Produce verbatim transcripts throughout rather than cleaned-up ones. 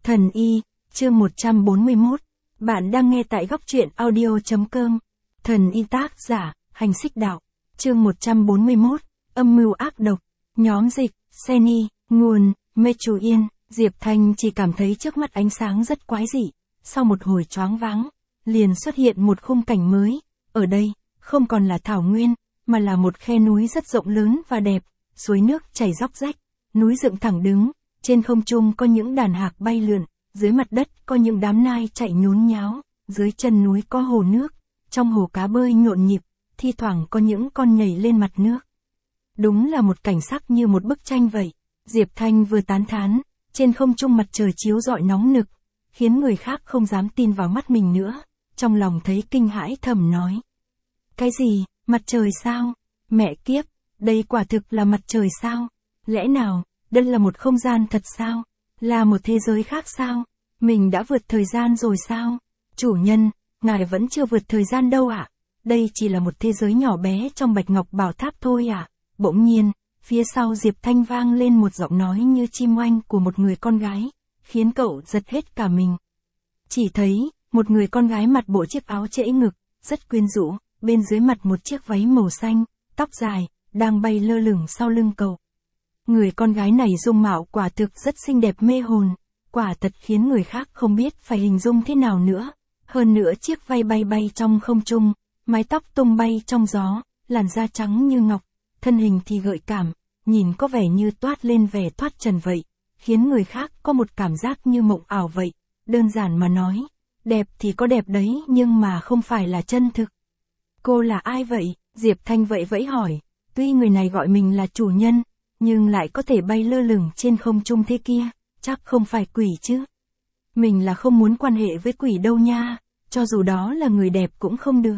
Thần y, chương một trăm bốn mươi mốt. Bạn đang nghe tại góc truyện audio.com. Thần y tác giả, Hành Xích Đạo. Chương một trăm bốn mươi mốt. Âm mưu ác độc. Nhóm dịch, Seni, nguồn, Mê Chú Yên. Diệp Thanh chỉ cảm thấy trước mắt ánh sáng rất quái dị. Sau một hồi choáng váng, liền xuất hiện một khung cảnh mới. Ở đây, không còn là thảo nguyên, mà là một khe núi rất rộng lớn và đẹp. Suối nước chảy róc rách, núi dựng thẳng đứng. Trên không trung có những đàn hạc bay lượn, dưới mặt đất có những đám nai chạy nhốn nháo, dưới chân núi có hồ nước, trong hồ cá bơi nhộn nhịp, thi thoảng có những con nhảy lên mặt nước. Đúng là một cảnh sắc như một bức tranh vậy. Diệp Thanh vừa tán thán, trên không trung mặt trời chiếu rọi nóng nực, khiến người khác không dám tin vào mắt mình nữa, trong lòng thấy kinh hãi thầm nói. Cái gì, mặt trời sao? Mẹ kiếp, đây quả thực là mặt trời sao? Lẽ nào, đây là một không gian thật sao? Là một thế giới khác sao? Mình đã vượt thời gian rồi sao? Chủ nhân, ngài vẫn chưa vượt thời gian đâu ạ. À? Đây chỉ là một thế giới nhỏ bé trong Bạch Ngọc Bảo Tháp thôi ạ. À? Bỗng nhiên, phía sau Diệp Thanh vang lên một giọng nói như chim oanh của một người con gái, khiến cậu giật hết cả mình. Chỉ thấy, một người con gái mặc bộ chiếc áo trễ ngực, rất quyến rũ, bên dưới mặt một chiếc váy màu xanh, tóc dài, đang bay lơ lửng sau lưng cậu. Người con gái này dung mạo quả thực rất xinh đẹp mê hồn, quả thật khiến người khác không biết phải hình dung thế nào nữa. Hơn nữa chiếc váy bay bay trong không trung, mái tóc tung bay trong gió, làn da trắng như ngọc, thân hình thì gợi cảm, nhìn có vẻ như toát lên vẻ thoát trần vậy, khiến người khác có một cảm giác như mộng ảo vậy. Đơn giản mà nói, đẹp thì có đẹp đấy nhưng mà không phải là chân thực. Cô là ai vậy? Diệp Thanh vậy vẫy hỏi, tuy người này gọi mình là chủ nhân, nhưng lại có thể bay lơ lửng trên không trung thế kia, chắc không phải quỷ chứ. Mình là không muốn quan hệ với quỷ đâu nha, cho dù đó là người đẹp cũng không được.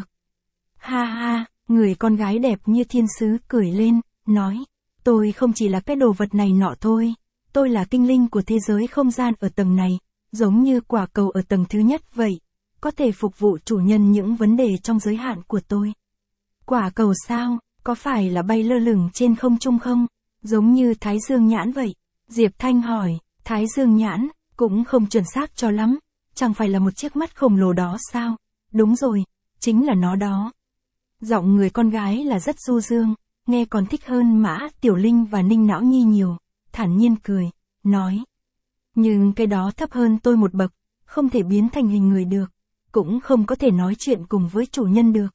Ha ha, người con gái đẹp như thiên sứ cười lên, nói, tôi không chỉ là cái đồ vật này nọ thôi, tôi là tinh linh của thế giới không gian ở tầng này, giống như quả cầu ở tầng thứ nhất vậy, có thể phục vụ chủ nhân những vấn đề trong giới hạn của tôi. Quả cầu sao, có phải là bay lơ lửng trên không trung không? Giống như Thái Dương nhãn vậy. Diệp Thanh hỏi, Thái Dương nhãn, cũng không chuẩn xác cho lắm, chẳng phải là một chiếc mắt khổng lồ đó sao? Đúng rồi, chính là nó đó. Giọng người con gái là rất du dương, nghe còn thích hơn Mã Tiểu Linh và Ninh Não Nhi nhiều, thản nhiên cười, nói. Nhưng cái đó thấp hơn tôi một bậc, không thể biến thành hình người được, cũng không có thể nói chuyện cùng với chủ nhân được.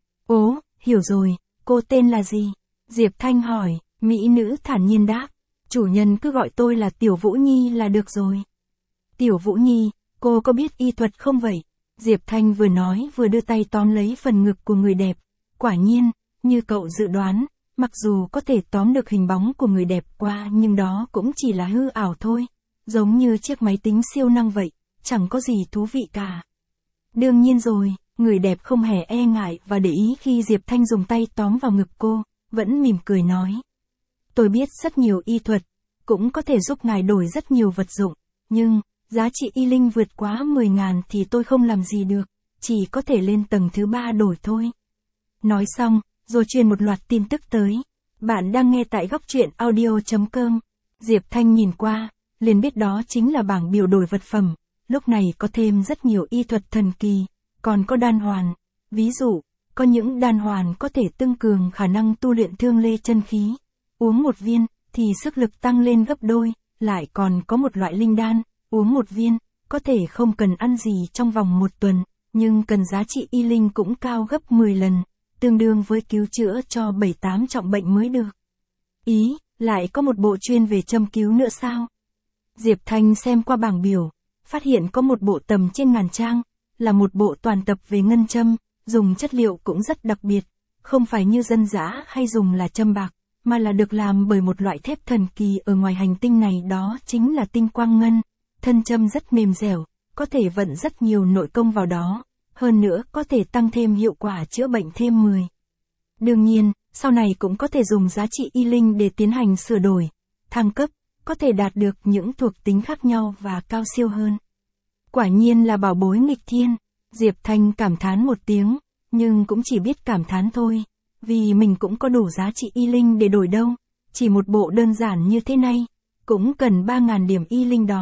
Ố, hiểu rồi, cô tên là gì? Diệp Thanh hỏi. Mỹ nữ thản nhiên đáp, chủ nhân cứ gọi tôi là Tiểu Vũ Nhi là được rồi. Tiểu Vũ Nhi, cô có biết y thuật không vậy? Diệp Thanh vừa nói vừa đưa tay tóm lấy phần ngực của người đẹp. Quả nhiên, như cậu dự đoán, mặc dù có thể tóm được hình bóng của người đẹp qua nhưng đó cũng chỉ là hư ảo thôi. Giống như chiếc máy tính siêu năng vậy, chẳng có gì thú vị cả. Đương nhiên rồi, người đẹp không hề e ngại và để ý khi Diệp Thanh dùng tay tóm vào ngực cô, vẫn mỉm cười nói. Tôi biết rất nhiều y thuật, cũng có thể giúp ngài đổi rất nhiều vật dụng, nhưng, giá trị y linh vượt quá mười ngàn thì tôi không làm gì được, chỉ có thể lên tầng thứ ba đổi thôi. Nói xong, rồi truyền một loạt tin tức tới. Bạn đang nghe tại góc truyện audio.com. Diệp Thanh nhìn qua, liền biết đó chính là bảng biểu đổi vật phẩm, lúc này có thêm rất nhiều y thuật thần kỳ, còn có đan hoàn. Ví dụ, có những đan hoàn có thể tăng cường khả năng tu luyện thương lê chân khí. Uống một viên, thì sức lực tăng lên gấp đôi, lại còn có một loại linh đan, uống một viên, có thể không cần ăn gì trong vòng một tuần, nhưng cần giá trị y linh cũng cao gấp mười lần, tương đương với cứu chữa cho bảy tám trọng bệnh mới được. Ý, lại có một bộ chuyên về châm cứu nữa sao? Diệp Thanh xem qua bảng biểu, phát hiện có một bộ tầm trên ngàn trang, là một bộ toàn tập về ngân châm, dùng chất liệu cũng rất đặc biệt, không phải như dân dã hay dùng là châm bạc, mà là được làm bởi một loại thép thần kỳ ở ngoài hành tinh này, đó chính là tinh quang ngân. Thân châm rất mềm dẻo, có thể vận rất nhiều nội công vào đó, hơn nữa có thể tăng thêm hiệu quả chữa bệnh thêm mười. Đương nhiên, sau này cũng có thể dùng giá trị y linh để tiến hành sửa đổi, thăng cấp, có thể đạt được những thuộc tính khác nhau và cao siêu hơn. Quả nhiên là bảo bối nghịch thiên. Diệp Thanh cảm thán một tiếng, nhưng cũng chỉ biết cảm thán thôi. Vì mình cũng có đủ giá trị y linh để đổi đâu, chỉ một bộ đơn giản như thế này, cũng cần ba ngàn điểm y linh đó,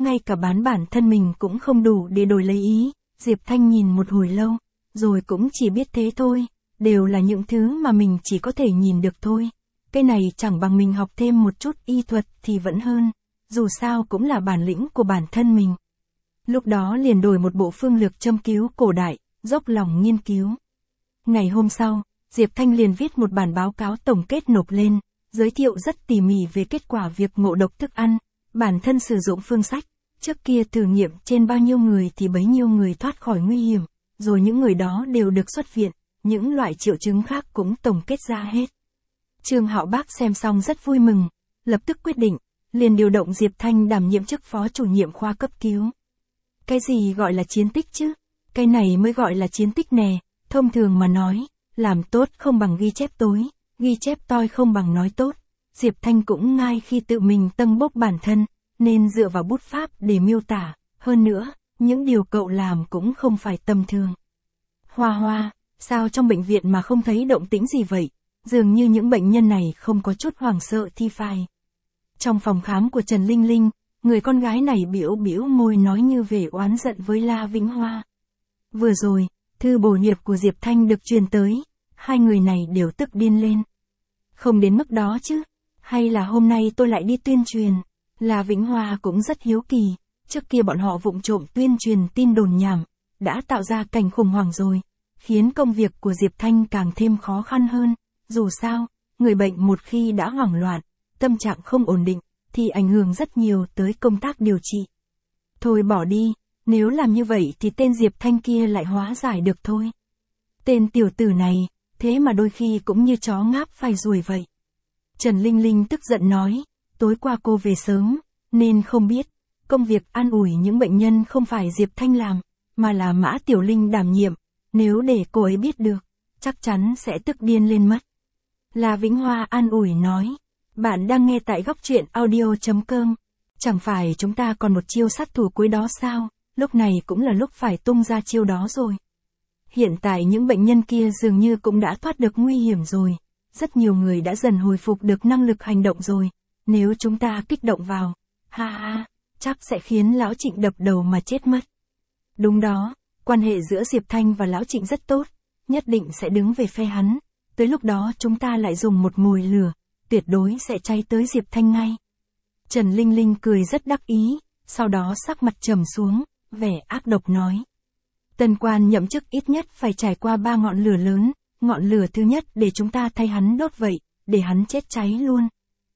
ngay cả bán bản thân mình cũng không đủ để đổi lấy ý. Diệp Thanh nhìn một hồi lâu, rồi cũng chỉ biết thế thôi, đều là những thứ mà mình chỉ có thể nhìn được thôi. Cái này chẳng bằng mình học thêm một chút y thuật thì vẫn hơn, dù sao cũng là bản lĩnh của bản thân mình. Lúc đó liền đổi một bộ phương lược châm cứu cổ đại, dốc lòng nghiên cứu. Ngày hôm sau, Diệp Thanh liền viết một bản báo cáo tổng kết nộp lên, giới thiệu rất tỉ mỉ về kết quả việc ngộ độc thức ăn, bản thân sử dụng phương sách, trước kia thử nghiệm trên bao nhiêu người thì bấy nhiêu người thoát khỏi nguy hiểm, rồi những người đó đều được xuất viện, những loại triệu chứng khác cũng tổng kết ra hết. Trương Hạo Bác xem xong rất vui mừng, lập tức quyết định, liền điều động Diệp Thanh đảm nhiệm chức phó chủ nhiệm khoa cấp cứu. Cái gì gọi là chiến tích chứ? Cái này mới gọi là chiến tích nè, thông thường mà nói, làm tốt không bằng ghi chép tối, ghi chép toi không bằng nói tốt. Diệp Thanh cũng ngay khi tự mình tâng bốc bản thân, nên dựa vào bút pháp để miêu tả, hơn nữa, những điều cậu làm cũng không phải tầm thường. Hoa Hoa, sao trong bệnh viện mà không thấy động tĩnh gì vậy? Dường như những bệnh nhân này không có chút hoảng sợ thì phải. Trong phòng khám của Trần Linh Linh, người con gái này bĩu bĩu môi nói như vẻ oán giận với La Vĩnh Hoa. Vừa rồi, thư bổ nghiệp của Diệp Thanh được truyền tới, hai người này đều tức điên lên. Không đến mức đó chứ, hay là hôm nay tôi lại đi tuyên truyền. La Vĩnh Hoa cũng rất hiếu kỳ, trước kia bọn họ vụng trộm tuyên truyền tin đồn nhảm, đã tạo ra cảnh khủng hoảng rồi, khiến công việc của Diệp Thanh càng thêm khó khăn hơn. Dù sao, người bệnh một khi đã hoảng loạn, tâm trạng không ổn định, thì ảnh hưởng rất nhiều tới công tác điều trị. Thôi bỏ đi, nếu làm như vậy thì tên Diệp Thanh kia lại hóa giải được thôi. Tên tiểu tử này, thế mà đôi khi cũng như chó ngáp phải ruồi vậy. Trần Linh Linh tức giận nói, tối qua cô về sớm, nên không biết, công việc an ủi những bệnh nhân không phải Diệp Thanh làm, mà là Mã Tiểu Linh đảm nhiệm, nếu để cô ấy biết được, chắc chắn sẽ tức điên lên mất. La Vĩnh Hoa an ủi nói, bạn đang nghe tại góc truyện audio chấm com, chẳng phải chúng ta còn một chiêu sát thủ cuối đó sao, lúc này cũng là lúc phải tung ra chiêu đó rồi. Hiện tại những bệnh nhân kia dường như cũng đã thoát được nguy hiểm rồi, rất nhiều người đã dần hồi phục được năng lực hành động rồi, nếu chúng ta kích động vào, ha ha, chắc sẽ khiến Lão Trịnh đập đầu mà chết mất. Đúng đó, quan hệ giữa Diệp Thanh và Lão Trịnh rất tốt, nhất định sẽ đứng về phe hắn, tới lúc đó chúng ta lại dùng một mồi lửa, tuyệt đối sẽ cháy tới Diệp Thanh ngay. Trần Linh Linh cười rất đắc ý, sau đó sắc mặt trầm xuống, vẻ ác độc nói. Tân quan nhậm chức ít nhất phải trải qua ba ngọn lửa lớn, ngọn lửa thứ nhất để chúng ta thay hắn đốt vậy, để hắn chết cháy luôn.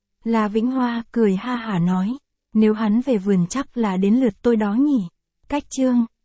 La Vĩnh Hoa cười ha hả nói, nếu hắn về vườn chắc là đến lượt tôi đó nhỉ. Cách chương